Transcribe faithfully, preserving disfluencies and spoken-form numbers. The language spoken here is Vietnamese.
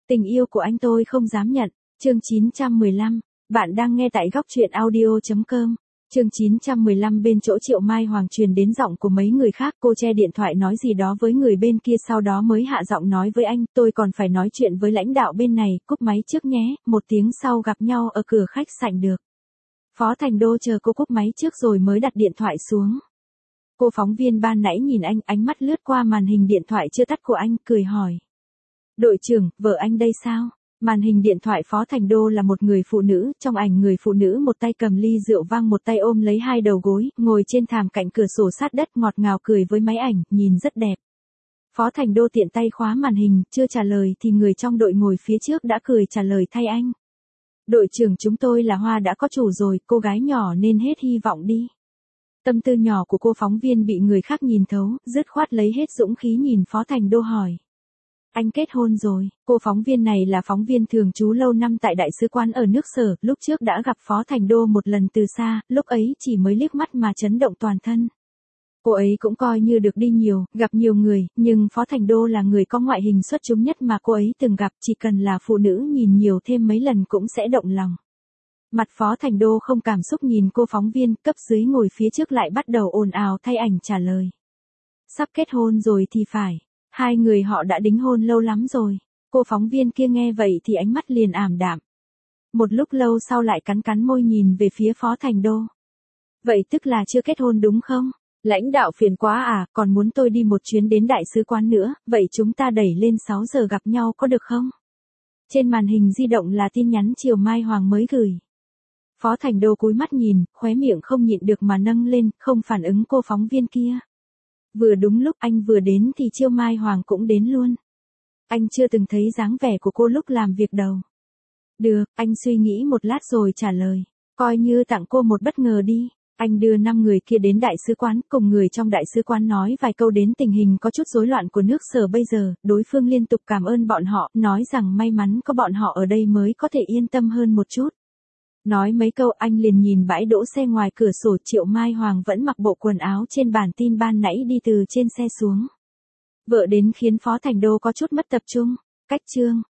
Tình yêu của anh tôi không dám nhận. Chương chín trăm mười lăm. Bạn đang nghe tại góc truyện audio chấm com. Chương chín trăm mười lăm bên chỗ Triệu Mai Hoàng truyền đến giọng của mấy người khác, cô che điện thoại nói gì đó với người bên kia sau đó mới hạ giọng nói với anh, tôi còn phải nói chuyện với lãnh đạo bên này, cúp máy trước nhé, một tiếng sau gặp nhau ở cửa khách sạn được. Phó Thành Đô chờ cô cúp máy trước rồi mới đặt điện thoại xuống. Cô phóng viên ban nãy nhìn anh, ánh mắt lướt qua màn hình điện thoại chưa tắt của anh, cười hỏi. Đội trưởng, vợ anh đây sao? Màn hình điện thoại Phó Thành Đô là một người phụ nữ, trong ảnh người phụ nữ một tay cầm ly rượu vang một tay ôm lấy hai đầu gối, ngồi trên thảm cạnh cửa sổ sát đất ngọt ngào cười với máy ảnh, nhìn rất đẹp. Phó Thành Đô tiện tay khóa màn hình, chưa trả lời thì người trong đội ngồi phía trước đã cười trả lời thay anh. Đội trưởng chúng tôi là Hoa đã có chủ rồi, cô gái nhỏ nên hết hy vọng đi. Tâm tư nhỏ của cô phóng viên bị người khác nhìn thấu, dứt khoát lấy hết dũng khí nhìn Phó Thành Đô hỏi. Anh kết hôn rồi, cô phóng viên này là phóng viên thường trú lâu năm tại đại sứ quán ở nước Sở, lúc trước đã gặp Phó Thành Đô một lần từ xa, lúc ấy chỉ mới liếc mắt mà chấn động toàn thân. Cô ấy cũng coi như được đi nhiều, gặp nhiều người, nhưng Phó Thành Đô là người có ngoại hình xuất chúng nhất mà cô ấy từng gặp, chỉ cần là phụ nữ nhìn nhiều thêm mấy lần cũng sẽ động lòng. Mặt Phó Thành Đô không cảm xúc nhìn cô phóng viên, cấp dưới ngồi phía trước lại bắt đầu ồn ào thay ảnh trả lời. Sắp kết hôn rồi thì phải. Hai người họ đã đính hôn lâu lắm rồi. Cô phóng viên kia nghe vậy thì ánh mắt liền ảm đạm. Một lúc lâu sau lại cắn cắn môi nhìn về phía Phó Thành Đô. Vậy tức là chưa kết hôn đúng không? Lãnh đạo phiền quá à, còn muốn tôi đi một chuyến đến đại sứ quán nữa, vậy chúng ta đẩy lên sáu giờ gặp nhau có được không? Trên màn hình di động là tin nhắn Triệu Mai Hoàng mới gửi. Phó Thành Đô cúi mắt nhìn, khóe miệng không nhịn được mà nâng lên, không phản ứng cô phóng viên kia. Vừa đúng lúc anh vừa đến thì Triệu Mai Hoàng cũng đến luôn. Anh chưa từng thấy dáng vẻ của cô lúc làm việc đầu. Được, anh suy nghĩ một lát rồi trả lời. Coi như tặng cô một bất ngờ đi. Anh đưa năm người kia đến đại sứ quán, cùng người trong đại sứ quán nói vài câu đến tình hình có chút rối loạn của nước Sở bây giờ, đối phương liên tục cảm ơn bọn họ, nói rằng may mắn có bọn họ ở đây mới có thể yên tâm hơn một chút. Nói mấy câu anh liền nhìn bãi đỗ xe ngoài cửa sổ. Triệu Mai Hoàng vẫn mặc bộ quần áo trên bản tin ban nãy đi từ trên xe xuống. Vợ đến khiến Phó Thành Đô có chút mất tập trung. Cách chương.